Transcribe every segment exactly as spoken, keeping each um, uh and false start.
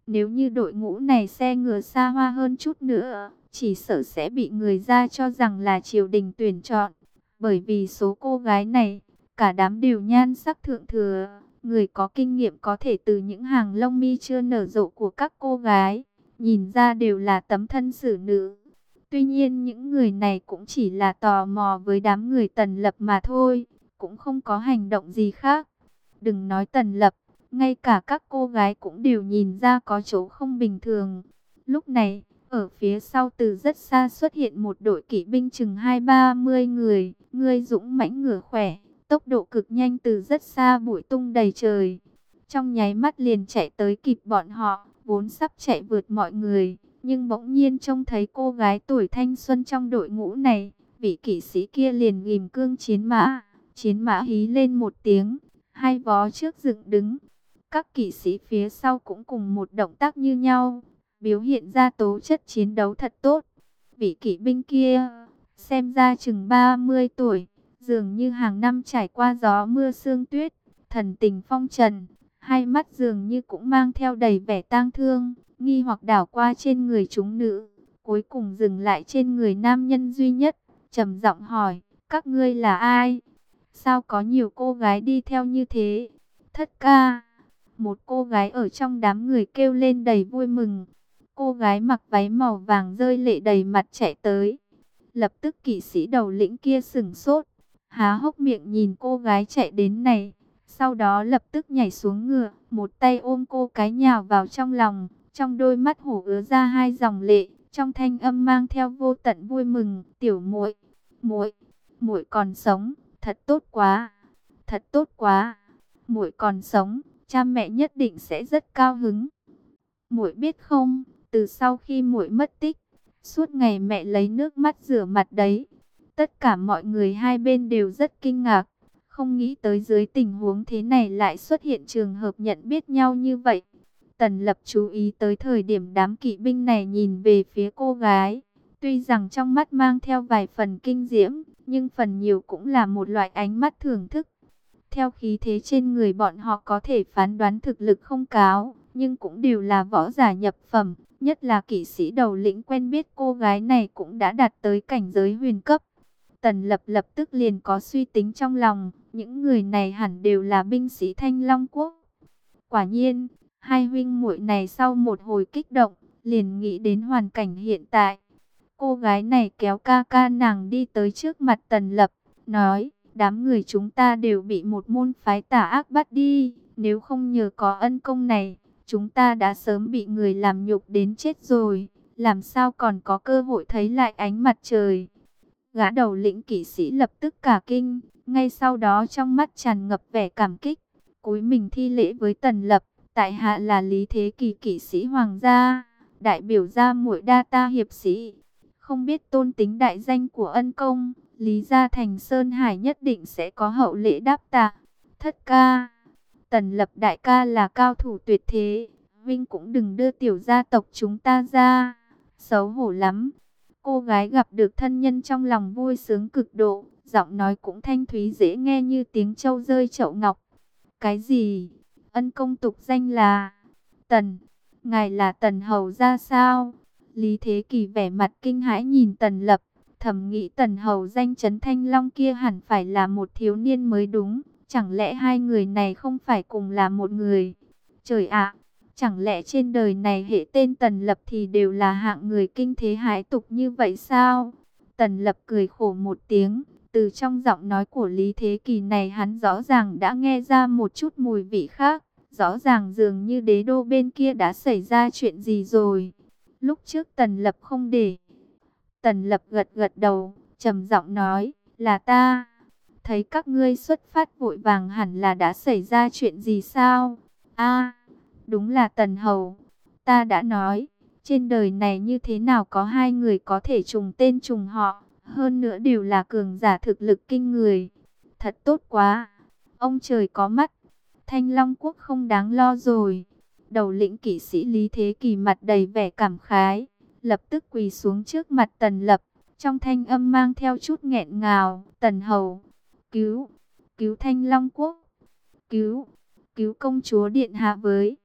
Nếu như đội ngũ này xe ngựa xa hoa hơn chút nữa, chỉ sợ sẽ bị người ra cho rằng là triều đình tuyển chọn. Bởi vì số cô gái này, cả đám đều nhan sắc thượng thừa, người có kinh nghiệm có thể từ những hàng lông mi chưa nở rộ của các cô gái, nhìn ra đều là tấm thân xử nữ. Tuy nhiên những người này cũng chỉ là tò mò với đám người Tần Lập mà thôi, cũng không có hành động gì khác. Đừng nói Tần Lập, ngay cả các cô gái cũng đều nhìn ra có chỗ không bình thường. Lúc này, ở phía sau từ rất xa xuất hiện một đội kỵ binh chừng hai ba mươi người, người dũng mãnh ngựa khỏe, tốc độ cực nhanh, từ rất xa bụi tung đầy trời. Trong nháy mắt liền chạy tới kịp bọn họ, vốn sắp chạy vượt mọi người, nhưng bỗng nhiên trông thấy cô gái tuổi thanh xuân trong đội ngũ này, vị kỵ sĩ kia liền ghim cương chiến mã, chiến mã hí lên một tiếng, hai vó trước dựng đứng. Các kỵ sĩ phía sau cũng cùng một động tác như nhau, biểu hiện ra tố chất chiến đấu thật tốt. Vị kỵ binh kia, xem ra chừng ba mươi tuổi, dường như hàng năm trải qua gió mưa sương tuyết, thần tình phong trần, hai mắt dường như cũng mang theo đầy vẻ tang thương, nghi hoặc đảo qua trên người chúng nữ, cuối cùng dừng lại trên người nam nhân duy nhất, trầm giọng hỏi, các ngươi là ai? Sao có nhiều cô gái đi theo như thế? Thất ca, một cô gái ở trong đám người kêu lên đầy vui mừng. Cô gái mặc váy màu vàng rơi lệ đầy mặt chạy tới. Lập tức kỵ sĩ đầu lĩnh kia sửng sốt, há hốc miệng nhìn cô gái chạy đến này. Sau đó lập tức nhảy xuống ngựa, một tay ôm cô cái nhào vào trong lòng. Trong đôi mắt hổ ứa ra hai dòng lệ, trong thanh âm mang theo vô tận vui mừng. Tiểu muội, muội, muội còn sống, thật tốt quá, thật tốt quá. Muội còn sống, cha mẹ nhất định sẽ rất cao hứng. Muội biết không, từ sau khi muội mất tích, suốt ngày mẹ lấy nước mắt rửa mặt đấy. Tất cả mọi người hai bên đều rất kinh ngạc, không nghĩ tới dưới tình huống thế này lại xuất hiện trường hợp nhận biết nhau như vậy. Tần Lập chú ý tới thời điểm đám kỵ binh này nhìn về phía cô gái, tuy rằng trong mắt mang theo vài phần kinh diễm, nhưng phần nhiều cũng là một loại ánh mắt thưởng thức. Theo khí thế trên người bọn họ có thể phán đoán thực lực không cao, nhưng cũng đều là võ giả nhập phẩm, nhất là kỵ sĩ đầu lĩnh quen biết cô gái này cũng đã đạt tới cảnh giới huyền cấp. Tần Lập lập tức liền có suy tính trong lòng, những người này hẳn đều là binh sĩ Thanh Long Quốc. Quả nhiên, hai huynh muội này sau một hồi kích động, liền nghĩ đến hoàn cảnh hiện tại. Cô gái này kéo ca ca nàng đi tới trước mặt Tần Lập, nói, đám người chúng ta đều bị một môn phái tà ác bắt đi, nếu không nhờ có ân công này, chúng ta đã sớm bị người làm nhục đến chết rồi, làm sao còn có cơ hội thấy lại ánh mặt trời. Gã đầu lĩnh kỵ sĩ lập tức cả kinh, ngay sau đó trong mắt tràn ngập vẻ cảm kích, cúi mình thi lễ với Tần Lập, tại hạ là Lý Thế Kỳ kỵ sĩ hoàng gia, đại biểu gia muội đa ta hiệp sĩ, không biết tôn tính đại danh của ân công. Lý gia thành Sơn Hải nhất định sẽ có hậu lễ đáp tạ. Thất ca, Tần Lập đại ca là cao thủ tuyệt thế, Vinh cũng đừng đưa tiểu gia tộc chúng ta ra, xấu hổ lắm. Cô gái gặp được thân nhân trong lòng vui sướng cực độ, giọng nói cũng thanh thúy dễ nghe như tiếng trâu rơi chậu ngọc. Cái gì? Ân công tục danh là Tần, ngài là Tần hầu gia sao? Lý Thế Kỳ vẻ mặt kinh hãi nhìn Tần Lập, thầm nghĩ Tần hầu danh chấn Thanh Long kia hẳn phải là một thiếu niên mới đúng, chẳng lẽ hai người này không phải cùng là một người? Trời ạ, chẳng lẽ trên đời này hệ tên Tần Lập thì đều là hạng người kinh thế hãi tục như vậy sao? Tần Lập cười khổ một tiếng, từ trong giọng nói của Lý Thế Kỳ này hắn rõ ràng đã nghe ra một chút mùi vị khác, rõ ràng dường như đế đô bên kia đã xảy ra chuyện gì rồi. Lúc trước Tần Lập không để. Tần Lập gật gật đầu, trầm giọng nói, là ta. Thấy các ngươi xuất phát vội vàng hẳn là đã xảy ra chuyện gì sao? A, đúng là Tần hầu. Ta đã nói, trên đời này như thế nào có hai người có thể trùng tên trùng họ, hơn nữa đều là cường giả thực lực kinh người. Thật tốt quá. Ông trời có mắt. Thanh Long Quốc không đáng lo rồi. Đầu lĩnh kỵ sĩ Lý Thế Kỳ mặt đầy vẻ cảm khái, lập tức quỳ xuống trước mặt Tần Lập, trong thanh âm mang theo chút nghẹn ngào, Tần hầu, cứu, cứu Thanh Long Quốc, cứu, cứu công chúa điện hạ với.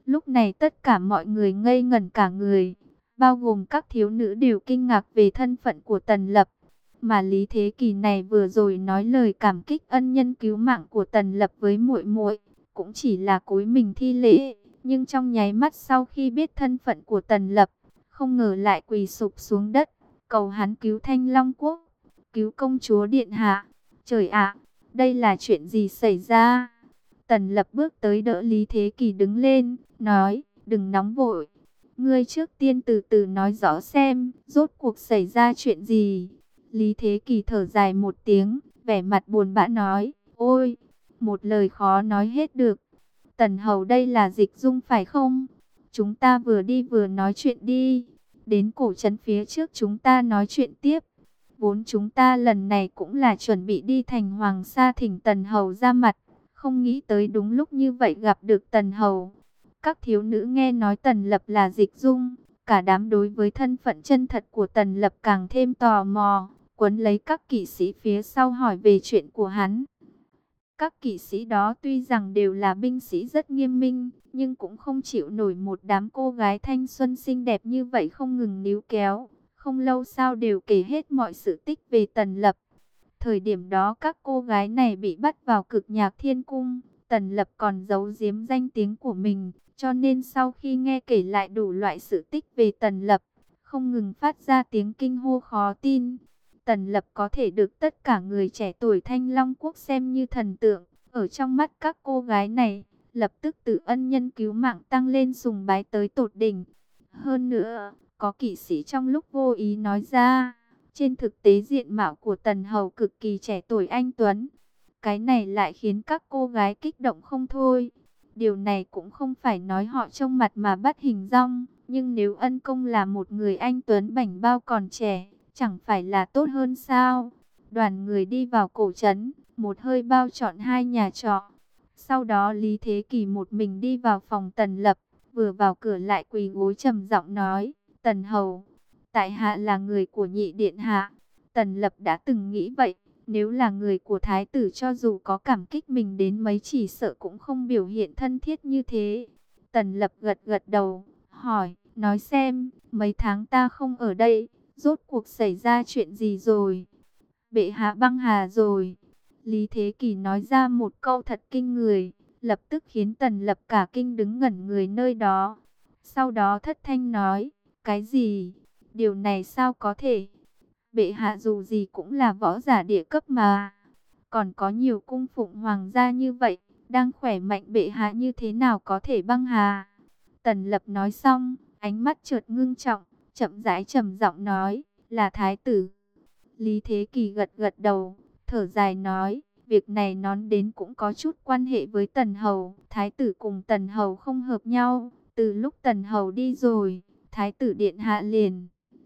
Lúc này tất cả mọi người ngây ngẩn cả người, bao gồm các thiếu nữ đều kinh ngạc về thân phận của Tần Lập. Mà Lý Thế Kỳ này vừa rồi nói lời cảm kích ân nhân cứu mạng của Tần Lập với muội muội, cũng chỉ là cúi mình thi lễ, nhưng trong nháy mắt sau khi biết thân phận của Tần Lập, không ngờ lại quỳ sụp xuống đất, cầu hắn cứu Thanh Long Quốc, cứu công chúa điện hạ. Trời ạ, đây là chuyện gì xảy ra? Tần Lập bước tới đỡ Lý Thế Kỳ đứng lên, nói, đừng nóng vội. Ngươi trước tiên từ từ nói rõ xem, rốt cuộc xảy ra chuyện gì. Lý Thế Kỳ thở dài một tiếng, vẻ mặt buồn bã nói, ôi, một lời khó nói hết được. Tần Hầu đây là Dịch Dung phải không? Chúng ta vừa đi vừa nói chuyện đi. Đến cổ trấn phía trước chúng ta nói chuyện tiếp. Vốn chúng ta lần này cũng là chuẩn bị đi thành Hoàng Sa thỉnh Tần Hầu ra mặt. Không nghĩ tới đúng lúc như vậy gặp được Tần Hầu. Các thiếu nữ nghe nói Tần Lập là Dịch Dung, cả đám đối với thân phận chân thật của Tần Lập càng thêm tò mò, quấn lấy các kỵ sĩ phía sau hỏi về chuyện của hắn. Các kỵ sĩ đó tuy rằng đều là binh sĩ rất nghiêm minh, nhưng cũng không chịu nổi một đám cô gái thanh xuân xinh đẹp như vậy không ngừng níu kéo. Không lâu sau đều kể hết mọi sự tích về Tần Lập. Thời điểm đó các cô gái này bị bắt vào Cực Nhạc Thiên Cung, Tần Lập còn giấu giếm danh tiếng của mình, cho nên sau khi nghe kể lại đủ loại sự tích về Tần Lập, không ngừng phát ra tiếng kinh hô khó tin. Tần Lập có thể được tất cả người trẻ tuổi Thanh Long Quốc xem như thần tượng, ở trong mắt các cô gái này, lập tức từ ân nhân cứu mạng tăng lên sùng bái tới tột đỉnh. Hơn nữa, có kỵ sĩ trong lúc vô ý nói ra, trên thực tế diện mạo của Tần Hầu cực kỳ trẻ tuổi anh tuấn. Cái này lại khiến các cô gái kích động không thôi. Điều này cũng không phải nói họ trông mặt mà bắt hình dong, nhưng nếu ân công là một người anh tuấn bảnh bao còn trẻ, chẳng phải là tốt hơn sao? Đoàn người đi vào cổ trấn, một hơi bao trọn hai nhà trọ. Sau đó Lý Thế Kỳ một mình đi vào phòng Tần Lập, vừa vào cửa lại quỳ gối trầm giọng nói, Tần Hầu, tại hạ là người của nhị điện hạ. Tần Lập đã từng nghĩ vậy, nếu là người của thái tử cho dù có cảm kích mình đến mấy chỉ sợ cũng không biểu hiện thân thiết như thế. Tần Lập gật gật đầu, hỏi, nói xem, mấy tháng ta không ở đây, rốt cuộc xảy ra chuyện gì rồi? Bệ hạ băng hà rồi. Lý Thế Kỳ nói ra một câu thật kinh người, lập tức khiến Tần Lập cả kinh đứng ngẩn người nơi đó. Sau đó thất thanh nói, cái gì? Điều này sao có thể? Bệ hạ dù gì cũng là võ giả địa cấp mà. Còn có nhiều cung phụng hoàng gia như vậy, đang khỏe mạnh bệ hạ như thế nào có thể băng hà? Tần Lập nói xong, ánh mắt chợt ngưng trọng, chậm rãi trầm giọng nói, là thái tử. Lý Thế Kỳ gật gật đầu, thở dài nói, việc này nói đến cũng có chút quan hệ với Tần Hầu. Thái tử cùng Tần Hầu không hợp nhau, từ lúc Tần Hầu đi rồi, thái tử điện hạ liền.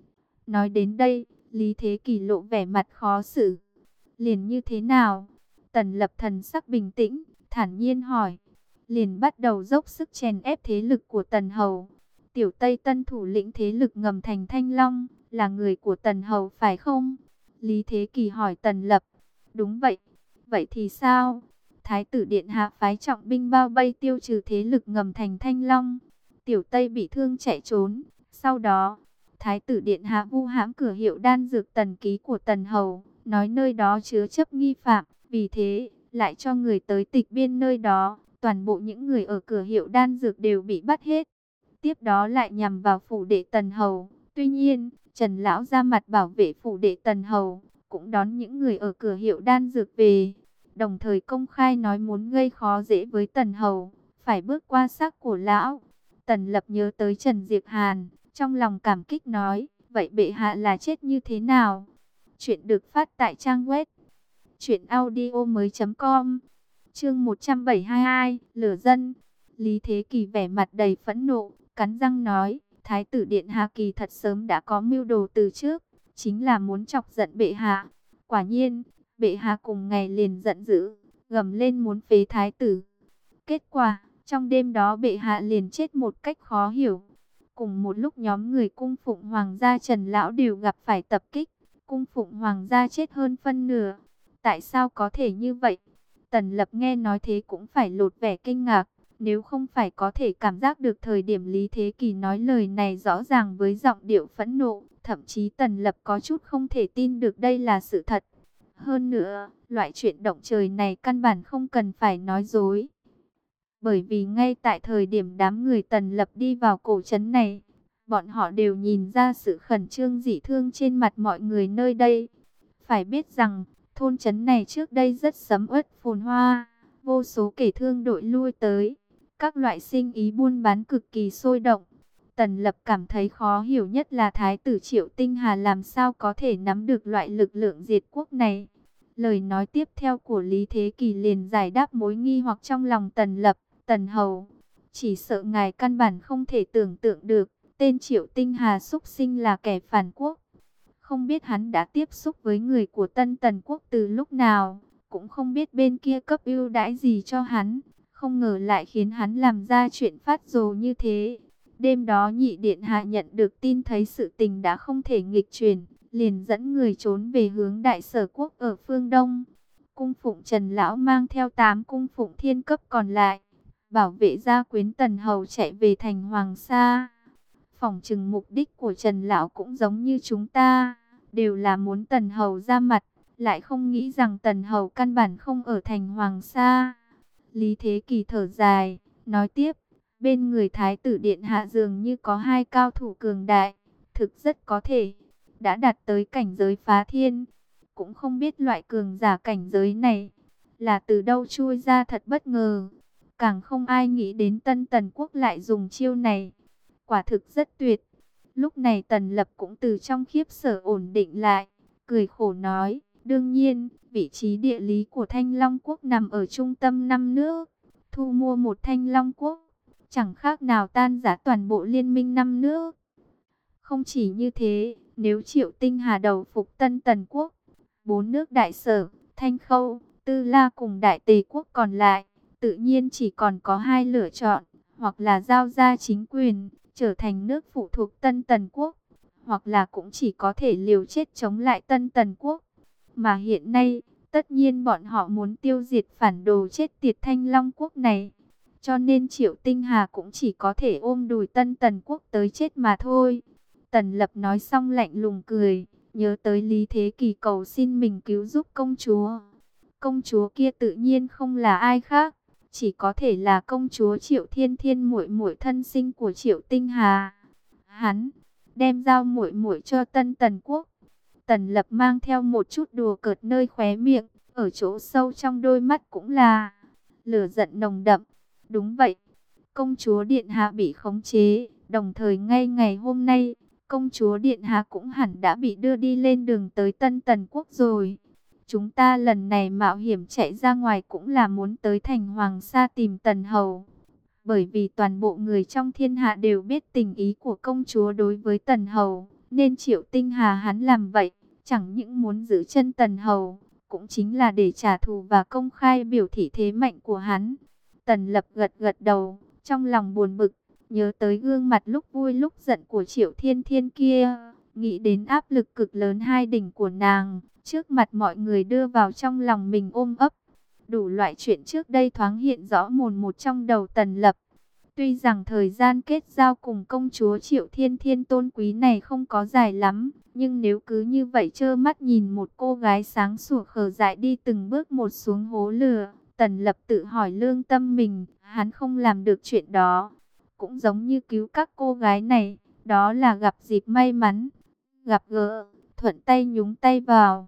Nói đến đây, Lý Thế Kỳ lộ vẻ mặt khó xử. Liền như thế nào? Tần Lập thần sắc bình tĩnh, thản nhiên hỏi. Liền bắt đầu dốc sức chèn ép thế lực của Tần Hầu. Tiểu Tây Tân thủ lĩnh thế lực ngầm thành Thanh Long, là người của Tần Hầu phải không? Lý Thế Kỳ hỏi Tần Lập. Đúng vậy. Vậy thì sao? Thái tử điện hạ phái trọng binh bao vây tiêu trừ thế lực ngầm thành Thanh Long. Tiểu Tây bị thương chạy trốn. Sau đó, Thái tử điện hạ vu hãm cửa hiệu đan dược Tần Ký của Tần Hầu, nói nơi đó chứa chấp nghi phạm, vì thế lại cho người tới tịch biên nơi đó. Toàn bộ những người ở cửa hiệu đan dược đều bị bắt hết. Tiếp đó lại nhằm vào phủ đệ Tần Hầu. Tuy nhiên, Trần Lão ra mặt bảo vệ phủ đệ Tần Hầu, cũng đón những người ở cửa hiệu đan dược về. Đồng thời công khai nói muốn gây khó dễ với Tần Hầu, phải bước qua xác của Lão. Tần Lập nhớ tới Trần Diệp Hàn, trong lòng cảm kích nói, vậy bệ hạ là chết như thế nào? Chuyện được phát tại trang web truyện audio mới chấm com. Chương một trăm bảy mươi hai, lửa dân. Lý Thế Kỳ vẻ mặt đầy phẫn nộ, cắn răng nói, Thái tử điện hạ kỳ thật sớm đã có mưu đồ từ trước, chính là muốn chọc giận bệ hạ. Quả nhiên, bệ hạ cùng ngày liền giận dữ, gầm lên muốn phế thái tử. Kết quả, trong đêm đó bệ hạ liền chết một cách khó hiểu. Cùng một lúc nhóm người cung phụng hoàng gia Trần Lão đều gặp phải tập kích, cung phụng hoàng gia chết hơn phân nửa. Tại sao có thể như vậy? Tần Lập nghe nói thế cũng phải lột vẻ kinh ngạc, Nếu không phải có thể cảm giác được thời điểm Lý Thế Kỳ nói lời này rõ ràng với giọng điệu phẫn nộ, thậm chí Tần Lập có chút không thể tin được đây là sự thật. Hơn nữa, loại chuyện động trời này căn bản không cần phải nói dối. Bởi vì ngay tại thời điểm đám người Tần Lập đi vào cổ trấn này, bọn họ đều nhìn ra sự khẩn trương dị thương trên mặt mọi người nơi đây. Phải biết rằng, thôn trấn này trước đây rất sầm uất phồn hoa, vô số kẻ thương đội lui tới, các loại sinh ý buôn bán cực kỳ sôi động. Tần Lập cảm thấy khó hiểu nhất là Thái tử Triệu Tinh Hà làm sao có thể nắm được loại lực lượng diệt quốc này. Lời nói tiếp theo của Lý Thế Kỳ liền giải đáp mối nghi hoặc trong lòng Tần Lập. Tần Hầu, chỉ sợ ngài căn bản không thể tưởng tượng được, tên Triệu Tinh Hà xúc sinh là kẻ phản quốc. Không biết hắn đã tiếp xúc với người của Tân Tần Quốc từ lúc nào, cũng không biết bên kia cấp ưu đãi gì cho hắn, không ngờ lại khiến hắn làm ra chuyện phát rồ như thế. Đêm đó nhị điện hạ nhận được tin thấy sự tình đã không thể nghịch chuyển, liền dẫn người trốn về hướng Đại Sở Quốc ở phương Đông. Cung phụng Trần Lão mang theo tám cung phụng thiên cấp còn lại, bảo vệ gia quyến Tần Hầu chạy về thành Hoàng Sa. Phỏng chừng mục đích của Trần Lão cũng giống như chúng ta, đều là muốn Tần Hầu ra mặt, lại không nghĩ rằng Tần Hầu căn bản không ở thành Hoàng Sa. Lý Thế Kỳ thở dài, nói tiếp, bên người Thái tử Điện Hạ dường như có hai cao thủ cường đại, thực rất có thể đã đạt tới cảnh giới phá thiên. Cũng không biết loại cường giả cảnh giới này là từ đâu chui ra, thật bất ngờ. Càng không ai nghĩ đến Tân Tần Quốc lại dùng chiêu này. Quả thực rất tuyệt. Lúc này Tần Lập cũng từ trong khiếp sợ ổn định lại, cười khổ nói, đương nhiên, vị trí địa lý của Thanh Long Quốc nằm ở trung tâm năm nước. Thu mua một Thanh Long Quốc, chẳng khác nào tan rã toàn bộ liên minh năm nước. Không chỉ như thế, nếu Triệu Tinh Hà đầu phục Tân Tần Quốc, bốn nước Đại Sở, Thanh Khâu, Tư La cùng Đại Tề Quốc còn lại, tự nhiên chỉ còn có hai lựa chọn, hoặc là giao ra chính quyền, trở thành nước phụ thuộc Tân Tần Quốc, hoặc là cũng chỉ có thể liều chết chống lại Tân Tần Quốc. Mà hiện nay, tất nhiên bọn họ muốn tiêu diệt phản đồ chết tiệt Thanh Long Quốc này, cho nên Triệu Tinh Hà cũng chỉ có thể ôm đùi Tân Tần Quốc tới chết mà thôi. Tần Lập nói xong lạnh lùng cười, nhớ tới Lý Thế Kỳ cầu xin mình cứu giúp công chúa. Công chúa kia tự nhiên không là ai khác, chỉ có thể là công chúa Triệu Thiên Thiên, muội muội thân sinh của Triệu Tinh Hà. Hắn đem giao muội muội cho Tân Tần Quốc. Tần Lập mang theo một chút đùa cợt nơi khóe miệng, ở chỗ sâu trong đôi mắt cũng là lửa giận nồng đậm. Đúng vậy, công chúa Điện Hạ bị khống chế, đồng thời ngay ngày hôm nay, công chúa Điện Hạ cũng hẳn đã bị đưa đi lên đường tới Tân Tần Quốc rồi. Chúng ta lần này mạo hiểm chạy ra ngoài cũng là muốn tới thành Hoàng Sa tìm Tần Hầu. Bởi vì toàn bộ người trong thiên hạ đều biết tình ý của công chúa đối với Tần Hầu, nên Triệu Tinh Hà hắn làm vậy, chẳng những muốn giữ chân Tần Hầu, cũng chính là để trả thù và công khai biểu thị thế mạnh của hắn. Tần Lập gật gật đầu, trong lòng buồn bực, nhớ tới gương mặt lúc vui lúc giận của Triệu Thiên Thiên kia, nghĩ đến áp lực cực lớn hai đỉnh của nàng, trước mặt mọi người đưa vào trong lòng mình ôm ấp. Đủ loại chuyện trước đây thoáng hiện rõ mồn một trong đầu Tần Lập. Tuy rằng thời gian kết giao cùng công chúa Triệu Thiên Thiên tôn quý này không có dài lắm, nhưng nếu cứ như vậy trơ mắt nhìn một cô gái sáng sủa khờ dại đi từng bước một xuống hố lửa, Tần Lập tự hỏi lương tâm mình, hắn không làm được chuyện đó. Cũng giống như cứu các cô gái này, đó là gặp dịp may mắn, gặp gỡ, thuận tay nhúng tay vào.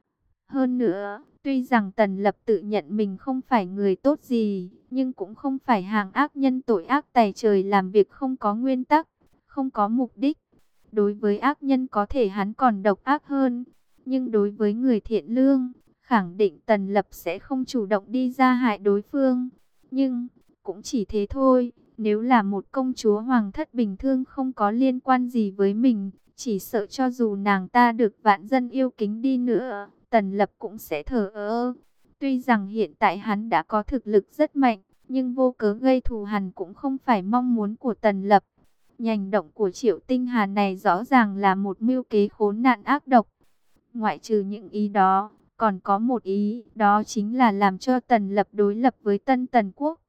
Hơn nữa, tuy rằng Tần Lập tự nhận mình không phải người tốt gì, nhưng cũng không phải hàng ác nhân tội ác tày trời làm việc không có nguyên tắc, không có mục đích. Đối với ác nhân có thể hắn còn độc ác hơn, nhưng đối với người thiện lương, khẳng định Tần Lập sẽ không chủ động đi ra hại đối phương. Nhưng, cũng chỉ thế thôi, nếu là một công chúa hoàng thất bình thường không có liên quan gì với mình, chỉ sợ cho dù nàng ta được vạn dân yêu kính đi nữa, Tần Lập cũng sẽ thờ ơ. Tuy rằng hiện tại hắn đã có thực lực rất mạnh, nhưng vô cớ gây thù hằn cũng không phải mong muốn của Tần Lập. Hành động của Triệu Tinh Hà này rõ ràng là một mưu kế khốn nạn ác độc. Ngoại trừ những ý đó, còn có một ý, đó chính là làm cho Tần Lập đối lập với Tân Tần Quốc.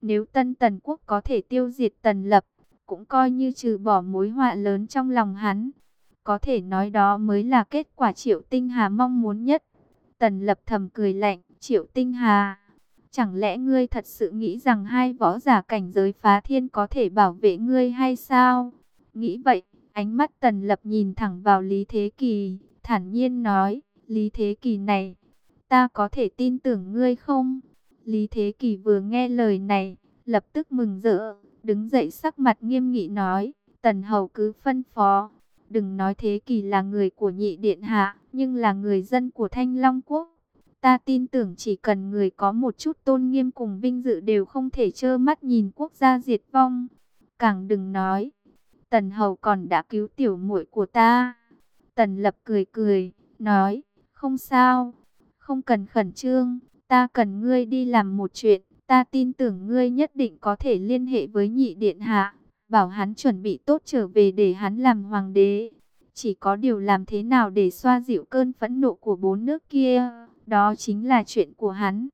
Nếu Tân Tần Quốc có thể tiêu diệt Tần Lập, cũng coi như trừ bỏ mối họa lớn trong lòng hắn. Có thể nói đó mới là kết quả Triệu Tinh Hà mong muốn nhất. Tần Lập thầm cười lạnh, Triệu Tinh Hà, chẳng lẽ ngươi thật sự nghĩ rằng hai võ giả cảnh giới phá thiên có thể bảo vệ ngươi hay sao? Nghĩ vậy, ánh mắt Tần Lập nhìn thẳng vào Lý Thế Kỳ, thản nhiên nói, Lý Thế Kỳ này, ta có thể tin tưởng ngươi không? Lý Thế Kỳ vừa nghe lời này, lập tức mừng rỡ, đứng dậy sắc mặt nghiêm nghị nói, Tần Hầu cứ phân phó. Đừng nói Thế Kỳ là người của Nhị Điện Hạ, nhưng là người dân của Thanh Long Quốc. Ta tin tưởng chỉ cần người có một chút tôn nghiêm cùng vinh dự đều không thể trơ mắt nhìn quốc gia diệt vong. Càng đừng nói, Tần Hầu còn đã cứu tiểu muội của ta. Tần Lập cười cười, nói, không sao, không cần khẩn trương, ta cần ngươi đi làm một chuyện. Ta tin tưởng ngươi nhất định có thể liên hệ với Nhị Điện Hạ, bảo hắn chuẩn bị tốt trở về để hắn làm hoàng đế. Chỉ có điều làm thế nào để xoa dịu cơn phẫn nộ của bốn nước kia, đó chính là chuyện của hắn.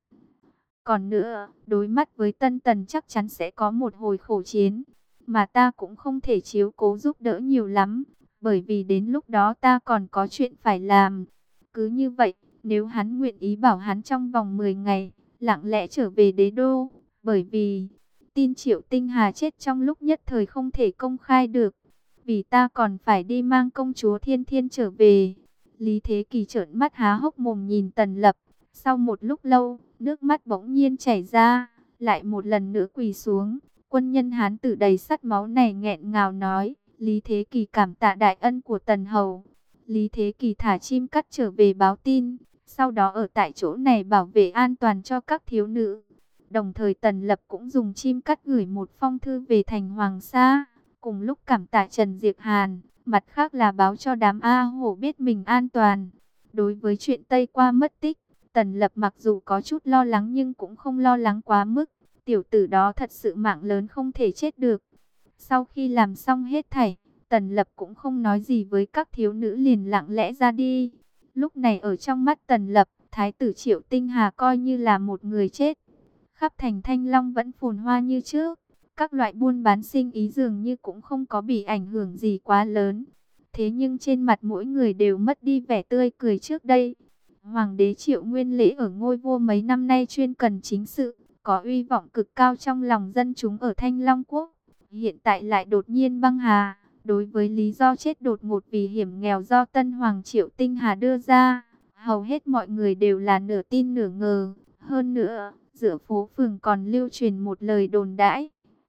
Còn nữa, đối mắt với Tân Tần chắc chắn sẽ có một hồi khổ chiến, mà ta cũng không thể chiếu cố giúp đỡ nhiều lắm, bởi vì đến lúc đó ta còn có chuyện phải làm. Cứ như vậy, nếu hắn nguyện ý bảo hắn trong vòng mười ngày, lặng lẽ trở về đế đô, bởi vì tin Triệu Tinh Hà chết trong lúc nhất thời không thể công khai được, vì ta còn phải đi mang công chúa Thiên Thiên trở về. Lý Thế Kỳ trợn mắt há hốc mồm nhìn Tần Lập, sau một lúc lâu, nước mắt bỗng nhiên chảy ra, lại một lần nữa quỳ xuống. Quân nhân Hán tử đầy sắt máu này nghẹn ngào nói, Lý Thế Kỳ cảm tạ đại ân của Tần Hầu. Lý Thế Kỳ thả chim cắt trở về báo tin, sau đó ở tại chỗ này bảo vệ an toàn cho các thiếu nữ. Đồng thời Tần Lập cũng dùng chim cắt gửi một phong thư về thành Hoàng Sa, cùng lúc cảm tạ Trần Diệp Hàn, mặt khác là báo cho đám A Hổ biết mình an toàn. Đối với chuyện Tây Qua mất tích, Tần Lập mặc dù có chút lo lắng nhưng cũng không lo lắng quá mức. Tiểu tử đó thật sự mạng lớn không thể chết được. Sau khi làm xong hết thảy, Tần Lập cũng không nói gì với các thiếu nữ, liền lặng lẽ ra đi. Lúc này ở trong mắt Tần Lập, Thái tử Triệu Tinh Hà coi như là một người chết. Khắp thành Thanh Long vẫn phồn hoa như trước. Các loại buôn bán sinh ý dường như cũng không có bị ảnh hưởng gì quá lớn. Thế nhưng trên mặt mỗi người đều mất đi vẻ tươi cười trước đây. Hoàng đế Triệu Nguyên Lễ ở ngôi vua mấy năm nay chuyên cần chính sự, có uy vọng cực cao trong lòng dân chúng ở Thanh Long Quốc. Hiện tại lại đột nhiên băng hà. Đối với lý do chết đột ngột vì hiểm nghèo do Tân Hoàng Triệu Tinh Hà đưa ra, hầu hết mọi người đều là nửa tin nửa ngờ. Hơn nữa, giữa phố phường còn lưu truyền một lời đồn đãi.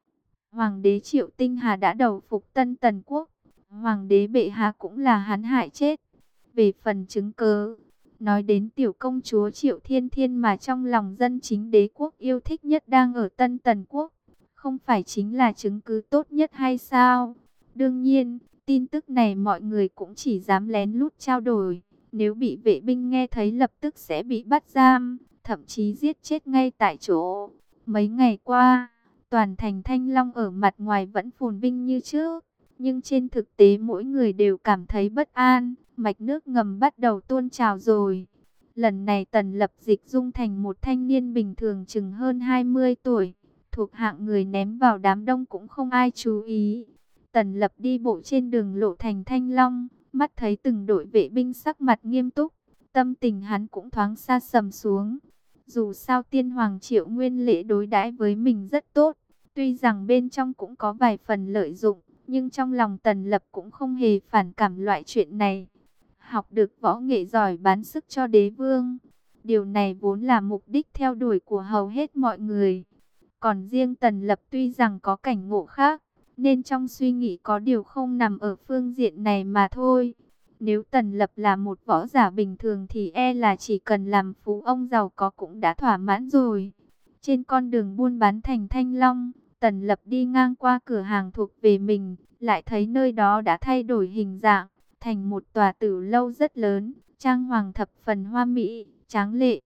Hoàng đế Triệu Tinh Hà đã đầu phục Tân Tần Quốc. Hoàng đế bệ hạ cũng là hắn hại chết. Về phần chứng cớ, nói đến tiểu công chúa Triệu Thiên Thiên mà trong lòng dân chính đế quốc yêu thích nhất đang ở Tân Tần Quốc, không phải chính là chứng cứ tốt nhất hay sao? Đương nhiên, tin tức này mọi người cũng chỉ dám lén lút trao đổi. Nếu bị vệ binh nghe thấy lập tức sẽ bị bắt giam, thậm chí giết chết ngay tại chỗ. Mấy ngày qua, toàn thành Thanh Long ở mặt ngoài vẫn phồn vinh như trước, nhưng trên thực tế mỗi người đều cảm thấy bất an. Mạch nước ngầm bắt đầu tuôn trào rồi. Lần này Tần Lập dịch dung thành một thanh niên bình thường chừng hơn hai mươi tuổi, thuộc hạng người ném vào đám đông cũng không ai chú ý. Tần Lập đi bộ trên đường lộ thành Thanh Long, mắt thấy từng đội vệ binh sắc mặt nghiêm túc, tâm tình hắn cũng thoáng sa sầm xuống. Dù sao Tiên Hoàng Triệu Nguyên Lễ đối đãi với mình rất tốt, tuy rằng bên trong cũng có vài phần lợi dụng, nhưng trong lòng Tần Lập cũng không hề phản cảm loại chuyện này. Học được võ nghệ giỏi bán sức cho đế vương, điều này vốn là mục đích theo đuổi của hầu hết mọi người. Còn riêng Tần Lập tuy rằng có cảnh ngộ khác, nên trong suy nghĩ có điều không nằm ở phương diện này mà thôi. Nếu Tần Lập là một võ giả bình thường thì e là chỉ cần làm phú ông giàu có cũng đã thỏa mãn rồi. Trên con đường buôn bán thành Thanh Long, Tần Lập đi ngang qua cửa hàng thuộc về mình, lại thấy nơi đó đã thay đổi hình dạng, thành một tòa tử lâu rất lớn, trang hoàng thập phần hoa mỹ, tráng lệ.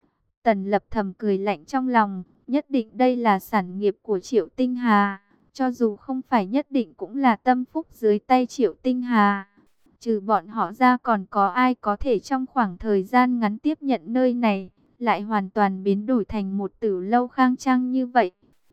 Tần Lập thầm cười lạnh trong lòng, nhất định đây là sản nghiệp của Triệu Tinh Hà, cho dù không phải nhất định cũng là tâm phúc dưới tay Triệu Tinh Hà. Trừ bọn họ ra còn có ai có thể trong khoảng thời gian ngắn tiếp nhận nơi này, lại hoàn toàn biến đổi thành một tử lâu khang trang như vậy.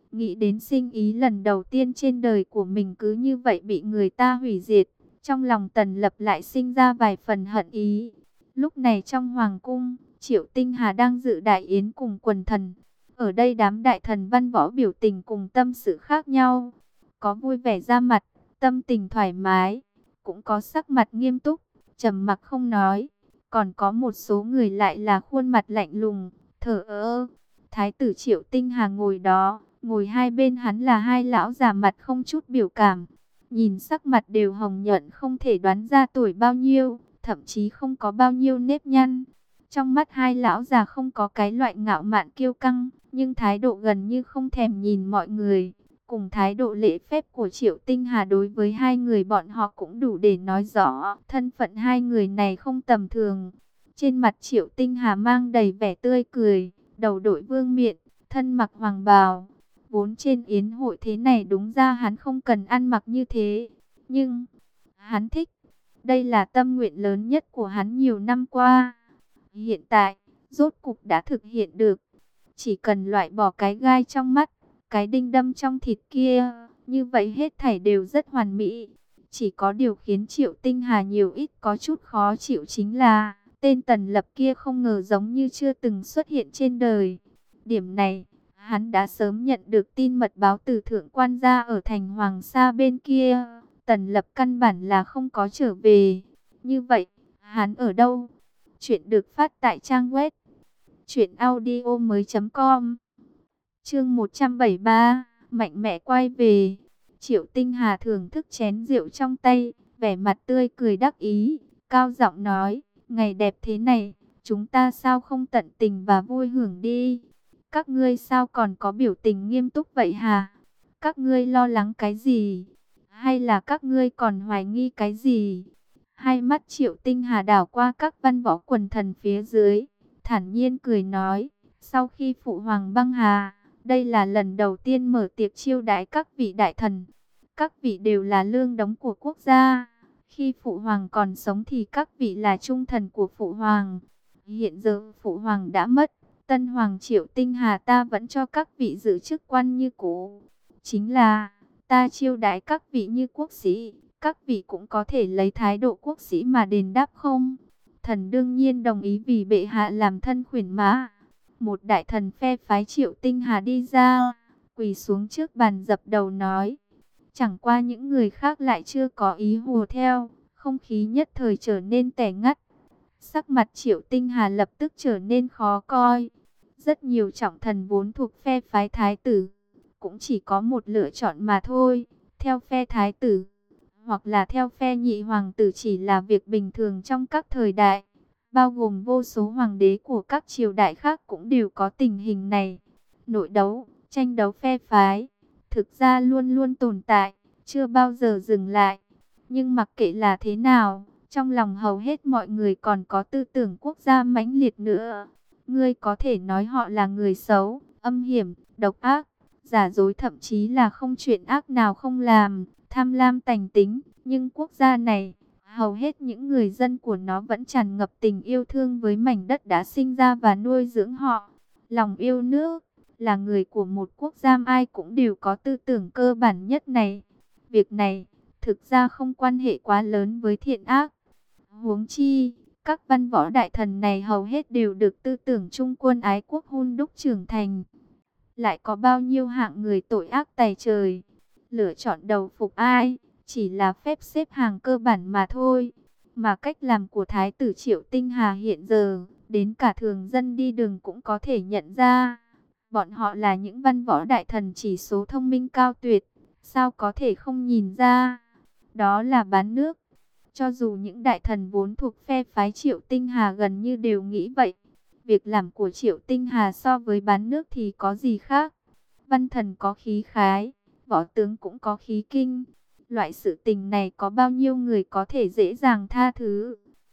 Nghĩ đến sinh ý lần đầu tiên trên đời của mình cứ như vậy bị người ta hủy diệt, trong lòng Tần Lập lại sinh ra vài phần hận ý. Lúc này trong hoàng cung, Triệu Tinh Hà đang dự đại yến cùng quần thần. Ở đây đám đại thần văn võ biểu tình cùng tâm sự khác nhau. Có vui vẻ ra mặt, tâm tình thoải mái, cũng có sắc mặt nghiêm túc, trầm mặc không nói. Còn có một số người lại là khuôn mặt lạnh lùng, thờ ơ. Thái tử Triệu Tinh Hà ngồi đó, ngồi hai bên hắn là hai lão già mặt không chút biểu cảm. Nhìn sắc mặt đều hồng nhuận, không thể đoán ra tuổi bao nhiêu, thậm chí không có bao nhiêu nếp nhăn. Trong mắt hai lão già không có cái loại ngạo mạn kiêu căng, nhưng thái độ gần như không thèm nhìn mọi người. Cùng thái độ lễ phép của Triệu Tinh Hà đối với hai người bọn họ cũng đủ để nói rõ thân phận hai người này không tầm thường. Trên mặt Triệu Tinh Hà mang đầy vẻ tươi cười, đầu đội vương miện, thân mặc hoàng bào. Vốn trên yến hội thế này đúng ra hắn không cần ăn mặc như thế, nhưng hắn thích. Đây là tâm nguyện lớn nhất của hắn nhiều năm qua. Hiện tại, rốt cục đã thực hiện được. Chỉ cần loại bỏ cái gai trong mắt, cái đinh đâm trong thịt kia, như vậy hết thảy đều rất hoàn mỹ. Chỉ có điều khiến Triệu Tinh Hà nhiều ít có chút khó chịu chính là tên Tần Lập kia không ngờ giống như chưa từng xuất hiện trên đời. Điểm này, hắn đã sớm nhận được tin mật báo từ thượng quan gia ở thành Hoàng Sa bên kia. Tần Lập căn bản là không có trở về. Như vậy, hắn ở đâu? Chuyện được phát tại trang web truyện audio mới chấm com. Chương một trăm bảy mươi ba, mạnh mẽ quay về. Triệu Tinh Hà thưởng thức chén rượu trong tay, vẻ mặt tươi cười đắc ý, cao giọng nói, ngày đẹp thế này, chúng ta sao không tận tình và vui hưởng đi? Các ngươi sao còn có biểu tình nghiêm túc vậy hả? Các ngươi lo lắng cái gì? Hay là các ngươi còn hoài nghi cái gì? Hai mắt Triệu Tinh Hà đảo qua các văn võ quần thần phía dưới, thản nhiên cười nói, sau khi phụ hoàng băng hà, đây là lần đầu tiên mở tiệc chiêu đãi các vị đại thần. Các vị đều là lương đống của quốc gia. Khi phụ hoàng còn sống thì các vị là trung thần của phụ hoàng. Hiện giờ phụ hoàng đã mất, tân hoàng Triệu Tinh Hà ta vẫn cho các vị giữ chức quan như cũ. Chính là ta chiêu đãi các vị như quốc sĩ, các vị cũng có thể lấy thái độ quốc sĩ mà đền đáp không? Thần đương nhiên đồng ý vì bệ hạ làm thân khuyển mã. Một đại thần phe phái Triệu Tinh Hà đi ra, quỳ xuống trước bàn dập đầu nói. Chẳng qua những người khác lại chưa có ý hùa theo, không khí nhất thời trở nên tẻ ngắt. Sắc mặt Triệu Tinh Hà lập tức trở nên khó coi. Rất nhiều trọng thần vốn thuộc phe phái thái tử, cũng chỉ có một lựa chọn mà thôi, theo phe thái tử, hoặc là theo phe nhị hoàng tử chỉ là việc bình thường trong các thời đại. Bao gồm vô số hoàng đế của các triều đại khác cũng đều có tình hình này. Nội đấu, tranh đấu phe phái, thực ra luôn luôn tồn tại, chưa bao giờ dừng lại. Nhưng mặc kệ là thế nào, trong lòng hầu hết mọi người còn có tư tưởng quốc gia mãnh liệt nữa. Ngươi có thể nói họ là người xấu, âm hiểm, độc ác, giả dối, thậm chí là không chuyện ác nào không làm, tham lam tành tính. Nhưng quốc gia này, hầu hết những người dân của nó vẫn tràn ngập tình yêu thương với mảnh đất đã sinh ra và nuôi dưỡng họ. Lòng yêu nước, là người của một quốc gia ai cũng đều có tư tưởng cơ bản nhất này. Việc này, thực ra không quan hệ quá lớn với thiện ác. Huống chi, các văn võ đại thần này hầu hết đều được tư tưởng trung quân ái quốc hun đúc trưởng thành. Lại có bao nhiêu hạng người tội ác tày trời, lựa chọn đầu phục ai, chỉ là phép xếp hàng cơ bản mà thôi. Mà cách làm của Thái tử Triệu Tinh Hà hiện giờ, đến cả thường dân đi đường cũng có thể nhận ra. Bọn họ là những văn võ đại thần chỉ số thông minh cao tuyệt, sao có thể không nhìn ra? Đó là bán nước. Cho dù những đại thần vốn thuộc phe phái Triệu Tinh Hà gần như đều nghĩ vậy. Việc làm của Triệu Tinh Hà so với bán nước thì có gì khác? Văn thần có khí khái, võ tướng cũng có khí kinh. Loại sự tình này có bao nhiêu người có thể dễ dàng tha thứ?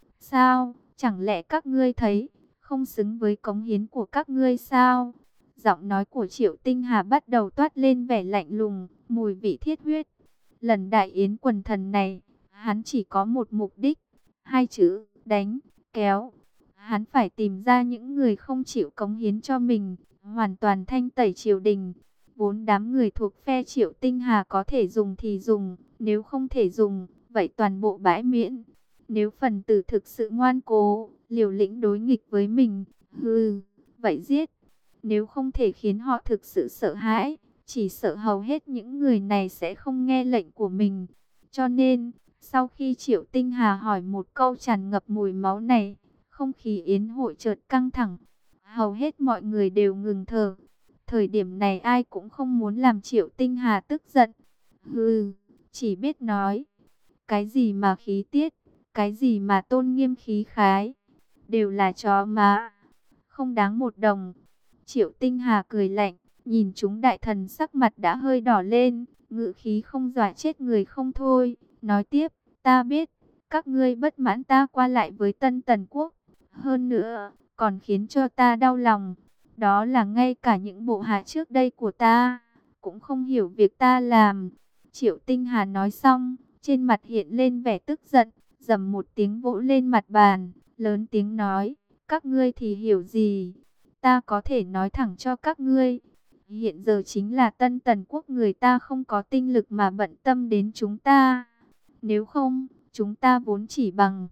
Sao? Chẳng lẽ các ngươi thấy không xứng với cống hiến của các ngươi sao? Giọng nói của Triệu Tinh Hà bắt đầu toát lên vẻ lạnh lùng, mùi vị thiết huyết. Lần đại yến quần thần này, hắn chỉ có một mục đích, hai chữ, đánh, kéo. Hắn phải tìm ra những người không chịu cống hiến cho mình, hoàn toàn thanh tẩy triều đình. Vốn đám người thuộc phe Triệu Tinh Hà có thể dùng thì dùng, nếu không thể dùng, vậy toàn bộ bãi miễn. Nếu phần tử thực sự ngoan cố, liều lĩnh đối nghịch với mình, hừ, vậy giết. Nếu không thể khiến họ thực sự sợ hãi, chỉ sợ hầu hết những người này sẽ không nghe lệnh của mình. Cho nên, sau khi Triệu Tinh Hà hỏi một câu tràn ngập mùi máu này, không khí yến hội chợt căng thẳng. Hầu hết mọi người đều ngừng thở. Thời điểm này ai cũng không muốn làm Triệu Tinh Hà tức giận. Hừ, chỉ biết nói. Cái gì mà khí tiết, cái gì mà tôn nghiêm khí khái, đều là chó má, không đáng một đồng. Triệu Tinh Hà cười lạnh, nhìn chúng đại thần sắc mặt đã hơi đỏ lên, ngữ khí không dọa chết người không thôi. Nói tiếp, ta biết, các ngươi bất mãn ta qua lại với Tân Tần Quốc. Hơn nữa, còn khiến cho ta đau lòng. Đó là ngay cả những bộ hạ trước đây của ta, cũng không hiểu việc ta làm. Triệu Tinh Hà nói xong, trên mặt hiện lên vẻ tức giận, dầm một tiếng vỗ lên mặt bàn, lớn tiếng nói, các ngươi thì hiểu gì? Ta có thể nói thẳng cho các ngươi. Hiện giờ chính là Tân Tần Quốc người ta không có tinh lực mà bận tâm đến chúng ta. Nếu không, chúng ta vốn chỉ bằng.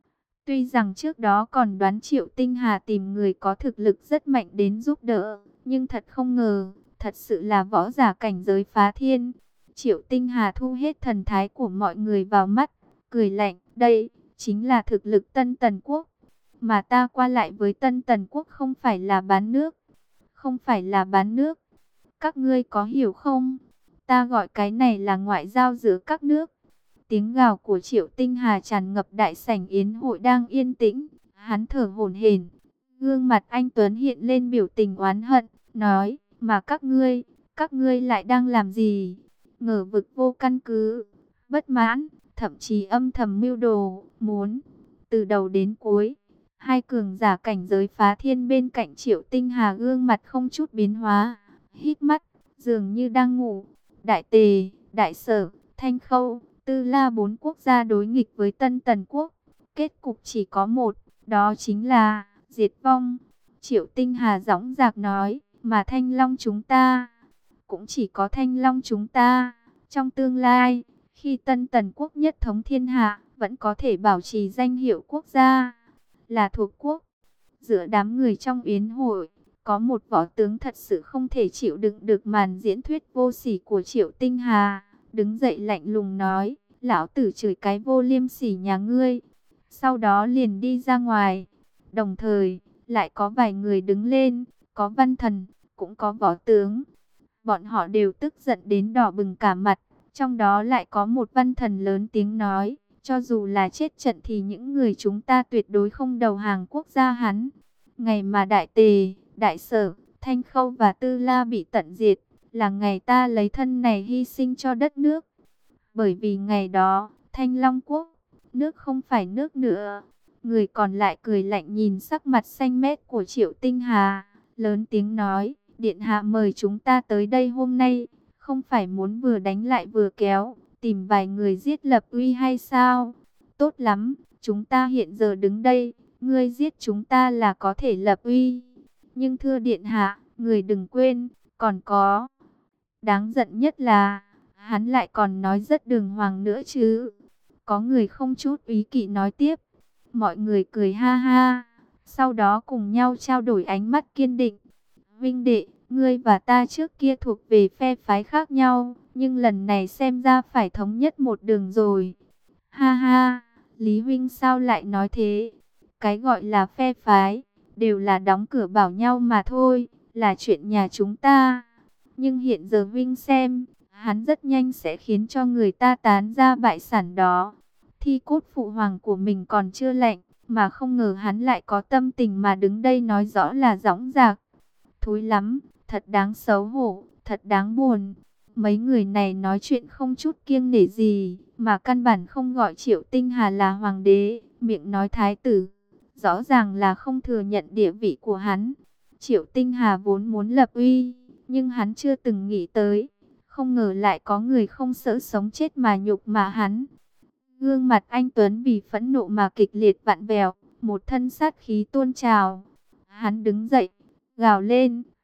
Tuy rằng trước đó còn đoán Triệu Tinh Hà tìm người có thực lực rất mạnh đến giúp đỡ, nhưng thật không ngờ, thật sự là võ giả cảnh giới phá thiên. Triệu Tinh Hà thu hết thần thái của mọi người vào mắt, cười lạnh, đây chính là thực lực Tân Tần Quốc. Mà ta qua lại với Tân Tần Quốc không phải là bán nước, không phải là bán nước. Các ngươi có hiểu không? Ta gọi cái này là ngoại giao giữa các nước. Tiếng gào của Triệu Tinh Hà tràn ngập đại sảnh yến hội đang yên tĩnh. Hắn thở hổn hển, gương mặt anh Tuấn hiện lên biểu tình oán hận, nói, mà các ngươi, các ngươi lại đang làm gì? Ngờ vực vô căn cứ, bất mãn, thậm chí âm thầm mưu đồ, muốn. Từ đầu đến cuối, hai cường giả cảnh giới phá thiên bên cạnh Triệu Tinh Hà gương mặt không chút biến hóa, hít mắt, dường như đang ngủ. Đại Tề, Đại Sở, Thanh Khâu, Tư La bốn quốc gia đối nghịch với Tân Tần Quốc. Kết cục chỉ có một, đó chính là diệt vong. Triệu Tinh Hà dõng dạc nói, mà Thanh Long chúng ta, cũng chỉ có Thanh Long chúng ta. Trong tương lai, khi Tân Tần Quốc nhất thống thiên hạ, vẫn có thể bảo trì danh hiệu quốc gia, là thuộc quốc. Giữa đám người trong yến hội, có một võ tướng thật sự không thể chịu đựng được màn diễn thuyết vô sỉ của Triệu Tinh Hà. Đứng dậy lạnh lùng nói, lão tử chửi cái vô liêm sỉ nhà ngươi. Sau đó liền đi ra ngoài. Đồng thời, lại có vài người đứng lên, có văn thần, cũng có võ tướng. Bọn họ đều tức giận đến đỏ bừng cả mặt. Trong đó lại có một văn thần lớn tiếng nói, cho dù là chết trận thì những người chúng ta tuyệt đối không đầu hàng quốc gia hắn. Ngày mà Đại Tề, Đại Sở, Thanh Khâu và Tư La bị tận diệt, là ngày ta lấy thân này hy sinh cho đất nước. Bởi vì ngày đó, Thanh Long Quốc, nước không phải nước nữa. Người còn lại cười lạnh nhìn sắc mặt xanh mét của Triệu Tinh Hà, lớn tiếng nói, Điện hạ mời chúng ta tới đây hôm nay, không phải muốn vừa đánh lại vừa kéo, tìm vài người giết lập uy hay sao? Tốt lắm, chúng ta hiện giờ đứng đây, ngươi giết chúng ta là có thể lập uy. Nhưng thưa Điện hạ, người đừng quên, còn có. Đáng giận nhất là, hắn lại còn nói rất đường hoàng nữa chứ. Có người không chút ý kỵ nói tiếp. Mọi người cười ha ha, sau đó cùng nhau trao đổi ánh mắt kiên định. Vinh đệ, ngươi và ta trước kia thuộc về phe phái khác nhau, nhưng lần này xem ra phải thống nhất một đường rồi. Ha ha, Lý Huynh sao lại nói thế? Cái gọi là phe phái, đều là đóng cửa bảo nhau mà thôi, là chuyện nhà chúng ta. Nhưng hiện giờ Vinh xem, hắn rất nhanh sẽ khiến cho người ta tán ra bại sản đó. Thi cốt phụ hoàng của mình còn chưa lạnh, mà không ngờ hắn lại có tâm tình mà đứng đây nói rõ là dõng dạc. Thối lắm, thật đáng xấu hổ, thật đáng buồn. Mấy người này nói chuyện không chút kiêng nể gì, mà căn bản không gọi Triệu Tinh Hà là hoàng đế, miệng nói thái tử. Rõ ràng là không thừa nhận địa vị của hắn. Triệu Tinh Hà vốn muốn lập uy, nhưng hắn chưa từng nghĩ tới. Không ngờ lại có người không sợ sống chết mà nhục mạ hắn. Gương mặt anh Tuấn vì phẫn nộ mà kịch liệt vặn vẹo, một thân sát khí tuôn trào. Hắn đứng dậy, gào lên,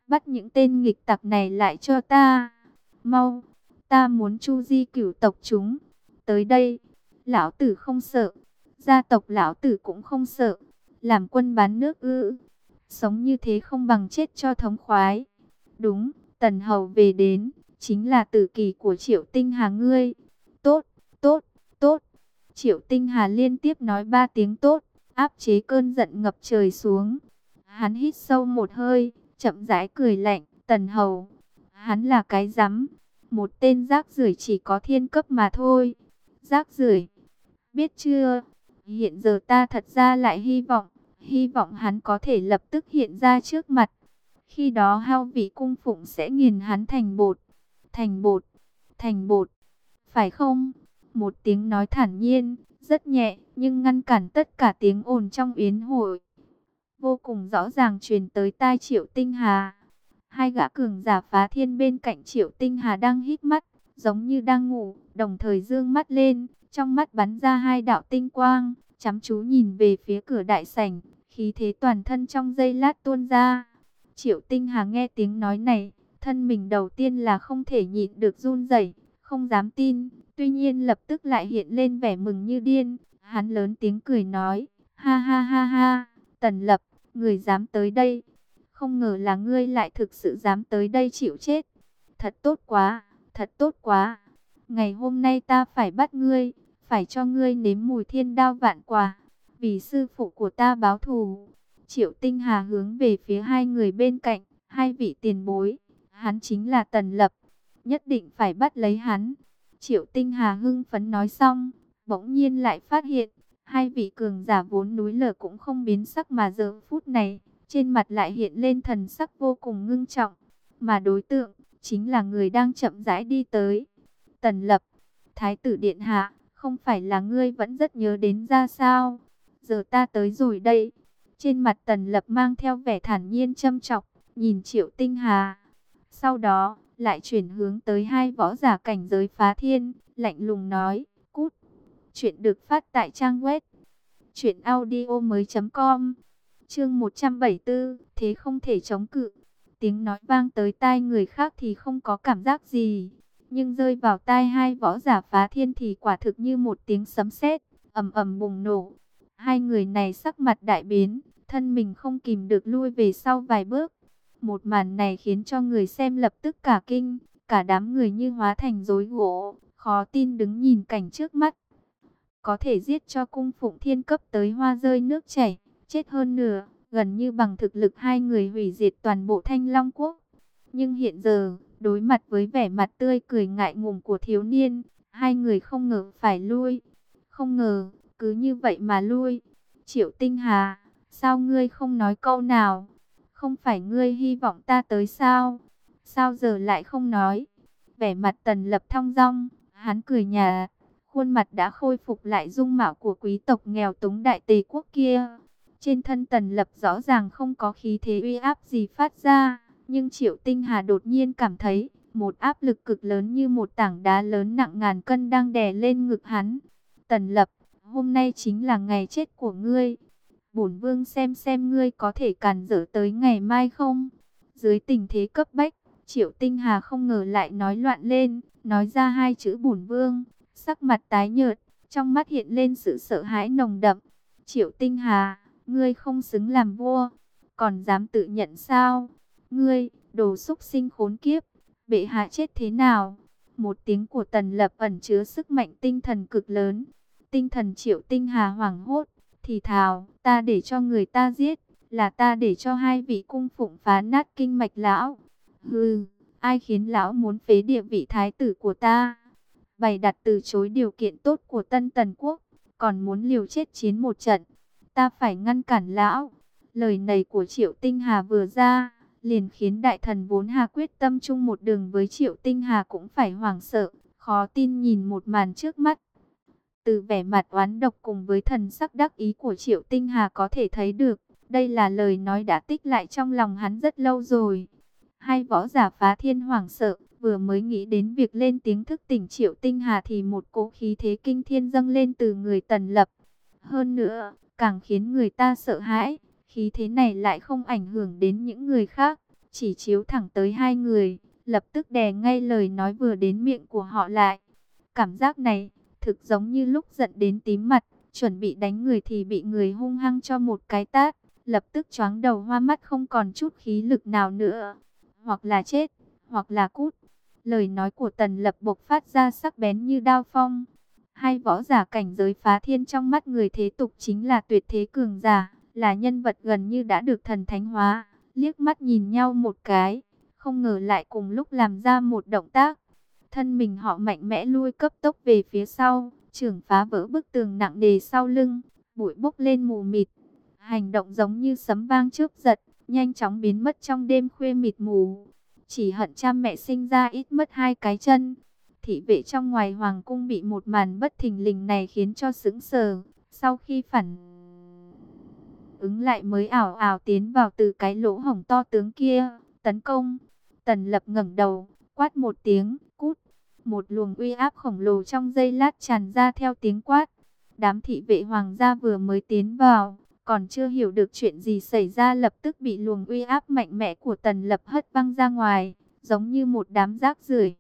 bắt những tên nghịch tặc này lại cho ta. Mau, ta muốn chu di cửu tộc chúng. Tới đây, lão tử không sợ, gia tộc lão tử cũng không sợ. Làm quân bán nước ư? Sống như thế không bằng chết cho thống khoái. Đúng, Tần Hầu về đến, chính là tử kỳ của Triệu Tinh Hà ngươi. Tốt, tốt, tốt. Triệu Tinh Hà liên tiếp nói ba tiếng tốt, áp chế cơn giận ngập trời xuống. Hắn hít sâu một hơi, chậm rãi cười lạnh, Tần Hầu. Hắn là cái rắm, một tên rác rưởi chỉ có thiên cấp mà thôi. Rác rưởi, biết chưa? Hiện giờ ta thật ra lại hy vọng, hy vọng hắn có thể lập tức hiện ra trước mặt. Khi đó hao vị cung phụng sẽ nghiền hắn thành bột. Thành bột, thành bột, phải không? Một tiếng nói thản nhiên, rất nhẹ, nhưng ngăn cản tất cả tiếng ồn trong yến hội. Vô cùng rõ ràng truyền tới tai Triệu Tinh Hà. Hai gã cường giả phá thiên bên cạnh Triệu Tinh Hà đang hít mắt, giống như đang ngủ, đồng thời dương mắt lên, trong mắt bắn ra hai đạo tinh quang, chăm chú nhìn về phía cửa đại sảnh, khí thế toàn thân trong giây lát tuôn ra. Triệu Tinh Hà nghe tiếng nói này, thân mình đầu tiên là không thể nhịn được run rẩy, không dám tin, tuy nhiên lập tức lại hiện lên vẻ mừng như điên. Hắn lớn tiếng cười nói, ha ha ha ha, Tần Lập, người dám tới đây, không ngờ là ngươi lại thực sự dám tới đây chịu chết. Thật tốt quá, thật tốt quá, ngày hôm nay ta phải bắt ngươi, phải cho ngươi nếm mùi thiên đao vạn quả, vì sư phụ của ta báo thù. Triệu Tinh Hà hướng về phía hai người bên cạnh, hai vị tiền bối, hắn chính là Tần Lập, nhất định phải bắt lấy hắn. Triệu Tinh Hà hưng phấn nói xong, bỗng nhiên lại phát hiện, hai vị cường giả vốn núi lở cũng không biến sắc mà giờ phút này, trên mặt lại hiện lên thần sắc vô cùng ngưng trọng, mà đối tượng chính là người đang chậm rãi đi tới. Tần Lập, Thái tử điện hạ, không phải là ngươi vẫn rất nhớ đến ra sao? Giờ ta tới rồi đây. Trên mặt Tần Lập mang theo vẻ thản nhiên châm chọc, nhìn Triệu Tinh Hà. Sau đó, lại chuyển hướng tới hai võ giả cảnh giới phá thiên, lạnh lùng nói, cút. Chuyện được phát tại trang web truyện audio mới chấm com. Chương một trăm bảy mươi tư, thế không thể chống cự. Tiếng nói vang tới tai người khác thì không có cảm giác gì, nhưng rơi vào tai hai võ giả phá thiên thì quả thực như một tiếng sấm sét, ầm ầm bùng nổ. Hai người này sắc mặt đại biến, thân mình không kìm được lui về sau vài bước. Một màn này khiến cho người xem lập tức cả kinh, cả đám người như hóa thành rối gỗ, khó tin đứng nhìn cảnh trước mắt. Có thể giết cho cung phụng thiên cấp tới hoa rơi nước chảy, chết hơn nửa, gần như bằng thực lực hai người hủy diệt toàn bộ Thanh Long Quốc. Nhưng hiện giờ, đối mặt với vẻ mặt tươi cười ngại ngùng của thiếu niên, hai người không ngờ phải lui. Không ngờ, cứ như vậy mà lui. Triệu Tinh Hà, sao ngươi không nói câu nào? Không phải ngươi hy vọng ta tới sao? Sao giờ lại không nói? Vẻ mặt Tần Lập thong dong, hắn cười nhạt, khuôn mặt đã khôi phục lại dung mạo của quý tộc nghèo túng Đại Tề quốc kia. Trên thân Tần Lập rõ ràng không có khí thế uy áp gì phát ra, nhưng Triệu Tinh Hà đột nhiên cảm thấy một áp lực cực lớn như một tảng đá lớn nặng ngàn cân đang đè lên ngực hắn. Tần Lập, hôm nay chính là ngày chết của ngươi. Bổn vương xem xem ngươi có thể cản trở tới ngày mai không? Dưới tình thế cấp bách, Triệu Tinh Hà không ngờ lại nói loạn lên, nói ra hai chữ bổn vương, sắc mặt tái nhợt, trong mắt hiện lên sự sợ hãi nồng đậm. Triệu Tinh Hà, ngươi không xứng làm vua, còn dám tự nhận sao? Ngươi, đồ xúc sinh khốn kiếp, bệ hạ chết thế nào? Một tiếng của Tần Lập ẩn chứa sức mạnh tinh thần cực lớn. Tinh thần Triệu Tinh Hà hoảng hốt, thì thào, ta để cho người ta giết, là ta để cho hai vị cung phụng phá nát kinh mạch lão. Hừ, ai khiến lão muốn phế địa vị thái tử của ta? Bày đặt từ chối điều kiện tốt của Tân Tần Quốc, còn muốn liều chết chiến một trận. Ta phải ngăn cản lão. Lời này của Triệu Tinh Hà vừa ra, liền khiến đại thần vốn hà quyết tâm chung một đường với Triệu Tinh Hà cũng phải hoảng sợ, khó tin nhìn một màn trước mắt. Từ vẻ mặt oán độc cùng với thần sắc đắc ý của Triệu Tinh Hà có thể thấy được, đây là lời nói đã tích lại trong lòng hắn rất lâu rồi. Hai võ giả phá thiên hoảng sợ, vừa mới nghĩ đến việc lên tiếng thức tỉnh Triệu Tinh Hà thì một cỗ khí thế kinh thiên dâng lên từ người Tần Lập. Hơn nữa, càng khiến người ta sợ hãi, khí thế này lại không ảnh hưởng đến những người khác. chỉ chiếu thẳng tới hai người, lập tức đè ngay lời nói vừa đến miệng của họ lại. Cảm giác này, thực giống như lúc giận đến tím mặt, chuẩn bị đánh người thì bị người hung hăng cho một cái tát, lập tức choáng đầu hoa mắt không còn chút khí lực nào nữa. Hoặc là chết, hoặc là cút. Lời nói của Tần Lập bộc phát ra sắc bén như đao phong. Hai võ giả cảnh giới phá thiên trong mắt người thế tục chính là tuyệt thế cường giả, là nhân vật gần như đã được thần thánh hóa. Liếc mắt nhìn nhau một cái, không ngờ lại cùng lúc làm ra một động tác. Thân mình họ mạnh mẽ lui cấp tốc về phía sau, chưởng phá vỡ bức tường nặng nề sau lưng, bụi bốc lên mù mịt. Hành động giống như sấm vang chớp giật, nhanh chóng biến mất trong đêm khuya mịt mù. Chỉ hận cha mẹ sinh ra ít mất hai cái chân. Thị vệ trong ngoài hoàng cung bị một màn bất thình lình này khiến cho sững sờ. Sau khi phản ứng lại mới ảo ảo tiến vào từ cái lỗ hổng to tướng kia, tấn công. Tần Lập ngẩng đầu, quát một tiếng, cút. Một luồng uy áp khổng lồ trong giây lát tràn ra theo tiếng quát. Đám thị vệ hoàng gia vừa mới tiến vào, còn chưa hiểu được chuyện gì xảy ra, lập tức bị luồng uy áp mạnh mẽ của Tần Lập hất văng ra ngoài, giống như một đám rác rưởi.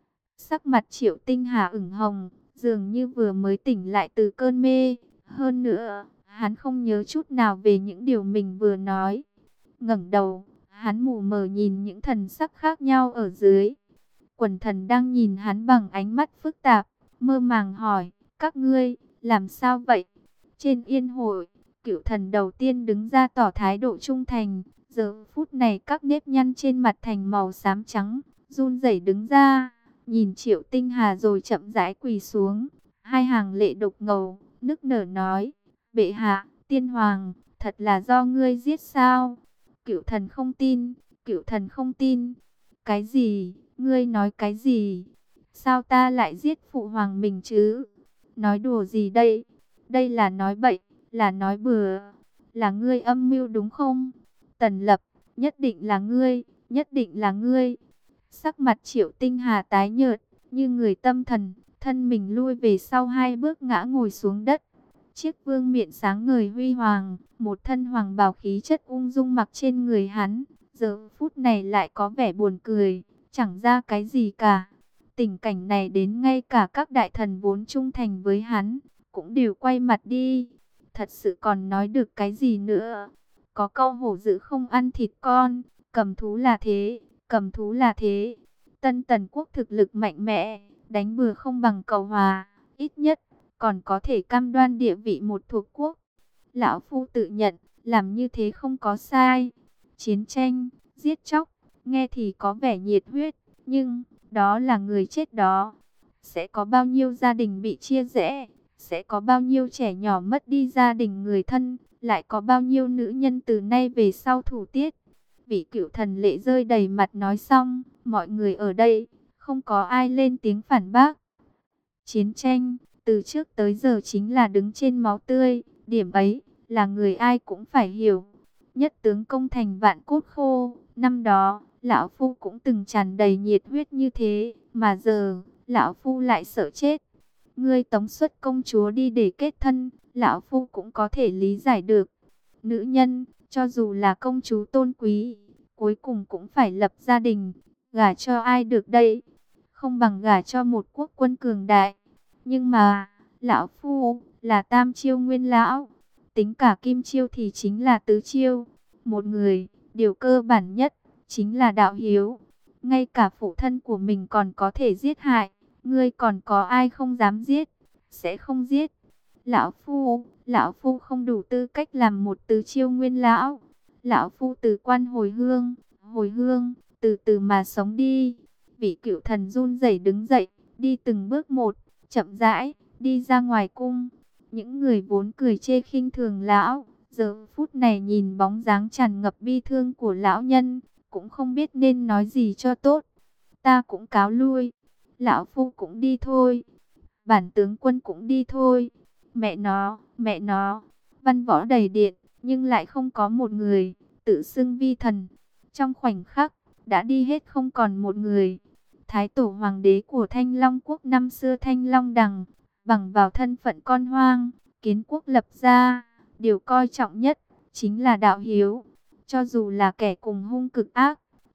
Sắc mặt Triệu Tinh Hà ửng hồng, dường như vừa mới tỉnh lại từ cơn mê. Hơn nữa, hắn không nhớ chút nào về những điều mình vừa nói. Ngẩng đầu, hắn mù mờ nhìn những thần sắc khác nhau ở dưới. Quần thần đang nhìn hắn bằng ánh mắt phức tạp, mơ màng hỏi, các ngươi, làm sao vậy? Trên yên hội, Cửu thần đầu tiên đứng ra tỏ thái độ trung thành. Giờ phút này các nếp nhăn trên mặt thành màu xám trắng, run rẩy đứng ra, nhìn Triệu Tinh Hà rồi chậm rãi quỳ xuống. Hai hàng lệ đục ngầu, nức nở nói, bệ hạ, tiên hoàng, thật là do ngươi giết sao? Cửu thần không tin, Cửu thần không tin. Cái gì? Ngươi nói cái gì? Sao ta lại giết phụ hoàng mình chứ? Nói đùa gì đây? Đây là nói bậy, là nói bừa. Là ngươi âm mưu đúng không? Tần Lập, nhất định là ngươi, nhất định là ngươi. Sắc mặt Triệu Tinh Hà tái nhợt, như người tâm thần, thân mình lui về sau hai bước ngã ngồi xuống đất. Chiếc vương miện sáng ngời huy hoàng, một thân hoàng bào khí chất ung dung mặc trên người hắn, giờ phút này lại có vẻ buồn cười, chẳng ra cái gì cả. Tình cảnh này đến ngay cả các đại thần vốn trung thành với hắn, cũng đều quay mặt đi. Thật sự còn nói được cái gì nữa? Có câu hổ dữ không ăn thịt con, cầm thú là thế, cầm thú là thế. Tân Tần quốc thực lực mạnh mẽ, đánh bừa không bằng cầu hòa, ít nhất còn có thể cam đoan địa vị một thuộc quốc. Lão Phu tự nhận, làm như thế không có sai. Chiến tranh, giết chóc, nghe thì có vẻ nhiệt huyết, nhưng đó là người chết đó. Sẽ có bao nhiêu gia đình bị chia rẽ, sẽ có bao nhiêu trẻ nhỏ mất đi gia đình người thân, lại có bao nhiêu nữ nhân từ nay về sau thủ tiết. Vị Cửu thần lệ rơi đầy mặt nói xong, mọi người ở đây, không có ai lên tiếng phản bác. Chiến tranh, từ trước tới giờ chính là đứng trên máu tươi, điểm ấy là người ai cũng phải hiểu. Nhất tướng công thành vạn cốt khô, năm đó, lão Phu cũng từng tràn đầy nhiệt huyết như thế, mà giờ, lão Phu lại sợ chết. Ngươi tống xuất công chúa đi để kết thân, lão Phu cũng có thể lý giải được. Nữ nhân, cho dù là công chúa tôn quý, cuối cùng cũng phải lập gia đình, gả cho ai được đây? Không bằng gả cho một quốc quân cường đại. Nhưng mà, lão Phu là tam chiêu nguyên lão, tính cả kim chiêu thì chính là tứ chiêu. Một người, điều cơ bản nhất, chính là đạo hiếu. Ngay cả phụ thân của mình còn có thể giết hại, ngươi còn có ai không dám giết, sẽ không giết. Lão Phu, lão Phu không đủ tư cách làm một tứ chiêu nguyên lão. Lão Phu từ quan hồi hương, hồi hương, từ từ mà sống đi. Vị Cửu thần run rẩy đứng dậy, đi từng bước một, chậm rãi, đi ra ngoài cung. Những người vốn cười chê khinh thường lão, giờ phút này nhìn bóng dáng tràn ngập bi thương của lão nhân, cũng không biết nên nói gì cho tốt. Ta cũng cáo lui, lão Phu cũng đi thôi, bản tướng quân cũng đi thôi. Mẹ nó, mẹ nó, văn võ đầy điện, nhưng lại không có một người, tự xưng vi thần. Trong khoảnh khắc, đã đi hết không còn một người. Thái tổ hoàng đế của Thanh Long quốc năm xưa Thanh Long Đằng, bằng vào thân phận con hoang, kiến quốc lập ra, điều coi trọng nhất, chính là đạo hiếu. Cho dù là kẻ cùng hung cực ác,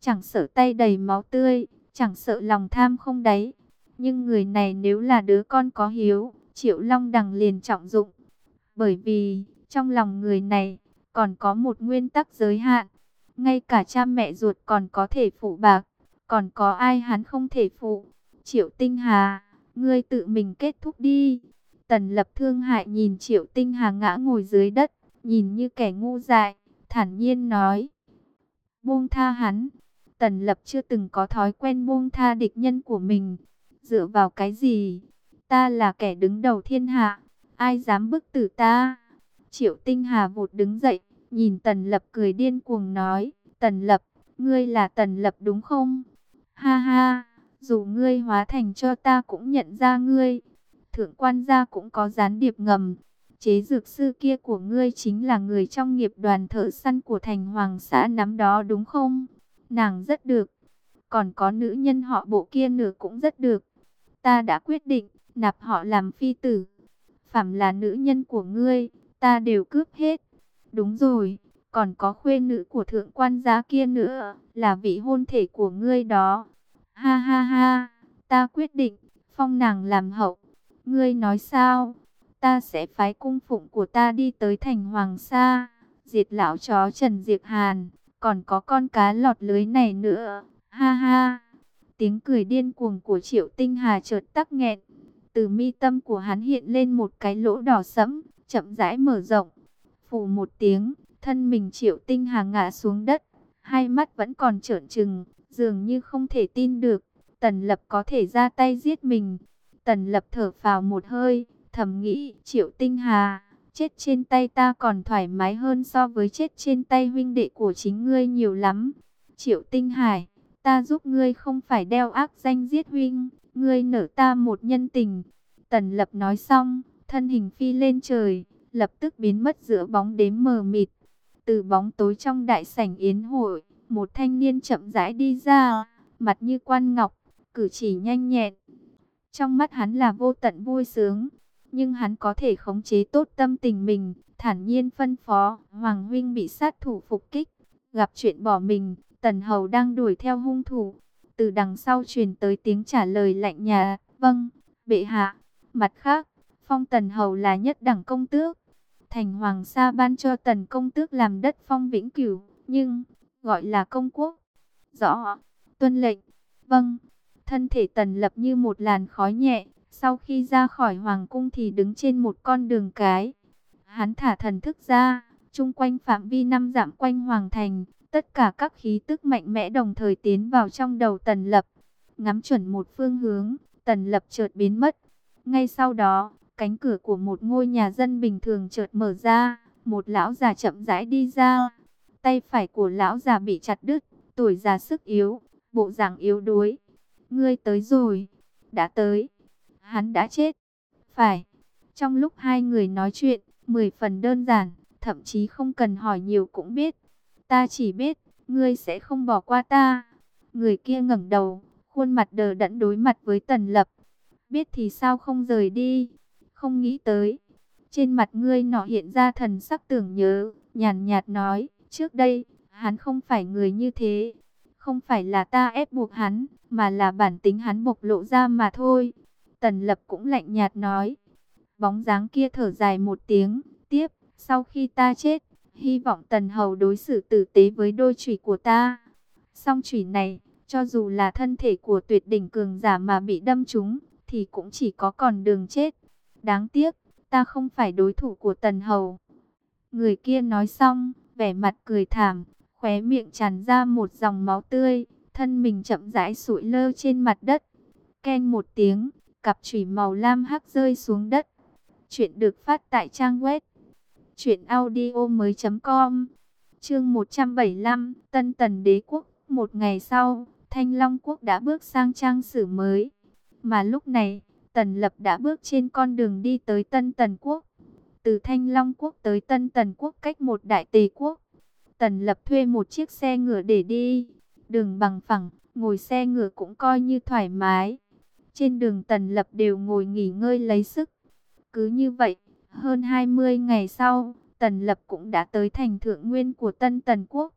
chẳng sợ tay đầy máu tươi, chẳng sợ lòng tham không đáy. Nhưng người này nếu là đứa con có hiếu, Triệu Long Đằng liền trọng dụng. Bởi vì, trong lòng người này, còn có một nguyên tắc giới hạn. Ngay cả cha mẹ ruột còn có thể phụ bạc, còn có ai hắn không thể phụ. Triệu Tinh Hà, ngươi tự mình kết thúc đi. Tần Lập thương hại nhìn Triệu Tinh Hà ngã ngồi dưới đất, nhìn như kẻ ngu dại, thản nhiên nói. Buông tha hắn. Tần Lập chưa từng có thói quen buông tha địch nhân của mình. Dựa vào cái gì? Ta là kẻ đứng đầu thiên hạ, ai dám bức tử ta? Triệu Tinh Hà vụt đứng dậy, nhìn Tần Lập cười điên cuồng nói. Tần Lập, ngươi là Tần Lập đúng không? Ha ha, dù ngươi hóa thành cho ta cũng nhận ra ngươi. Thượng quan gia cũng có gián điệp ngầm. Chế dược sư kia của ngươi chính là người trong nghiệp đoàn thợ săn của thành Hoàng xã nắm đó đúng không? Nàng rất được. Còn có nữ nhân họ Bộ kia nữa cũng rất được. Ta đã quyết định nạp họ làm phi tử. Phàm là nữ nhân của ngươi, ta đều cướp hết. Đúng rồi, còn có khuê nữ của thượng quan gia kia nữa, là vị hôn thê của ngươi đó. Ha ha ha, ta quyết định phong nàng làm hậu. Ngươi nói sao? Ta sẽ phái cung phụng của ta đi tới thành Hoàng Sa, diệt lão chó Trần Diệp Hàn, còn có con cá lọt lưới này nữa. Ha ha. Tiếng cười điên cuồng của Triệu Tinh Hà chợt tắc nghẹn. Từ mi tâm của hắn hiện lên một cái lỗ đỏ sẫm, chậm rãi mở rộng. Phù một tiếng, thân mình Triệu Tinh Hà ngã xuống đất, hai mắt vẫn còn trợn trừng, dường như không thể tin được Tần Lập có thể ra tay giết mình. Tần Lập thở phào một hơi, thầm nghĩ, Triệu Tinh Hà, chết trên tay ta còn thoải mái hơn so với chết trên tay huynh đệ của chính ngươi nhiều lắm. Triệu Tinh Hải, ta giúp ngươi không phải đeo ác danh giết huynh, ngươi nợ ta một nhân tình. Tần Lập nói xong, thân hình phi lên trời, lập tức biến mất giữa bóng đêm mờ mịt. Từ bóng tối trong đại sảnh yến hội, một thanh niên chậm rãi đi ra, mặt như quan ngọc, cử chỉ nhanh nhẹn. Trong mắt hắn là vô tận vui sướng, nhưng hắn có thể khống chế tốt tâm tình mình, thản nhiên phân phó, Hoàng huynh bị sát thủ phục kích, gặp chuyện bỏ mình, Tần Hầu đang đuổi theo hung thủ. Từ đằng sau truyền tới tiếng trả lời lạnh nhạt, vâng, bệ hạ. Mặt khác, phong Tần Hầu là nhất đẳng công tước. Thành Hoàng Sa ban cho Tần công tước làm đất phong vĩnh cửu, nhưng gọi là công quốc. Rõ, tuân lệnh, vâng. Thân thể Tần Lập như một làn khói nhẹ, sau khi ra khỏi hoàng cung thì đứng trên một con đường cái. Hắn thả thần thức ra, chung quanh phạm vi năm dặm quanh hoàng thành, tất cả các khí tức mạnh mẽ đồng thời tiến vào trong đầu Tần Lập. Ngắm chuẩn một phương hướng, Tần Lập chợt biến mất. Ngay sau đó, cánh cửa của một ngôi nhà dân bình thường chợt mở ra, một lão già chậm rãi đi ra. Tay phải của lão già bị chặt đứt, tuổi già sức yếu, bộ dạng yếu đuối. Ngươi tới rồi. Đã tới. Hắn đã chết. Phải. Trong lúc hai người nói chuyện, mười phần đơn giản, thậm chí không cần hỏi nhiều cũng biết. Ta chỉ biết, ngươi sẽ không bỏ qua ta. Người kia ngẩng đầu, khuôn mặt đờ đẫn đối mặt với Tần Lập. Biết thì sao không rời đi. Không nghĩ tới. Trên mặt ngươi nọ hiện ra thần sắc tưởng nhớ, nhàn nhạt nói, trước đây, hắn không phải người như thế. Không phải là ta ép buộc hắn, mà là bản tính hắn bộc lộ ra mà thôi. Tần Lập cũng lạnh nhạt nói. Bóng dáng kia thở dài một tiếng, tiếp, sau khi ta chết, hy vọng Tần Hầu đối xử tử tế với đôi chùy của ta. Song chùy này, cho dù là thân thể của tuyệt đỉnh cường giả mà bị đâm trúng, thì cũng chỉ có còn đường chết. Đáng tiếc, ta không phải đối thủ của Tần Hầu. Người kia nói xong, vẻ mặt cười thảm, khóe miệng tràn ra một dòng máu tươi, thân mình chậm rãi sụi lơ trên mặt đất. Keng một tiếng, cặp chùy màu lam hắc rơi xuống đất. Chuyện được phát tại trang web truyện audio mới chấm com. Chương một trăm bảy mươi lăm, Tân Tần Đế quốc. Một ngày sau, Thanh Long quốc đã bước sang trang sử mới. Mà lúc này, Tần Lập đã bước trên con đường đi tới Tân Tần quốc. Từ Thanh Long quốc tới Tân Tần quốc cách một đại tề quốc. Tần Lập thuê một chiếc xe ngựa để đi. Đường bằng phẳng, ngồi xe ngựa cũng coi như thoải mái. Trên đường Tần Lập đều ngồi nghỉ ngơi lấy sức. Cứ như vậy, hơn hai mươi ngày sau, Tần Lập cũng đã tới thành Thượng Nguyên của Tân Tần quốc.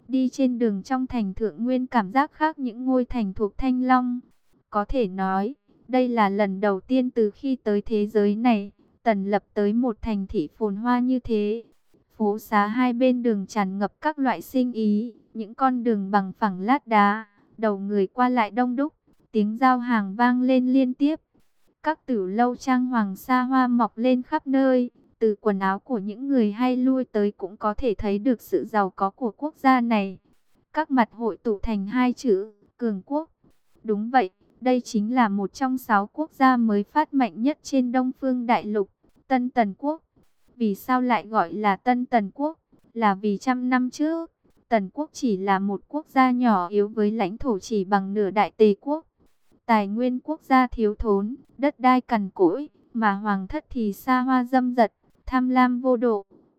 Đi trên đường trong thành Thượng Nguyên cảm giác khác những ngôi thành thuộc Thanh Long. Có thể nói, đây là lần đầu tiên từ khi tới thế giới này, Tần Lập tới một thành thị phồn hoa như thế. Phố xá hai bên đường tràn ngập các loại sinh ý, những con đường bằng phẳng lát đá, đầu người qua lại đông đúc, tiếng giao hàng vang lên liên tiếp. Các tử lâu trang hoàng xa hoa mọc lên khắp nơi, từ quần áo của những người hay lui tới cũng có thể thấy được sự giàu có của quốc gia này. Các mặt hội tụ thành hai chữ, cường quốc. Đúng vậy, đây chính là một trong sáu quốc gia mới phát mạnh nhất trên Đông Phương Đại Lục, Tân Tần Quốc. Vì sao lại gọi là Tân Tần Quốc? Là vì trăm năm trước, Tần Quốc chỉ là một quốc gia nhỏ yếu với lãnh thổ chỉ bằng nửa Đại Tề Quốc. Tài nguyên quốc gia thiếu thốn, đất đai cằn cỗi, mà hoàng thất thì xa hoa dâm dật, tham lam vô độ.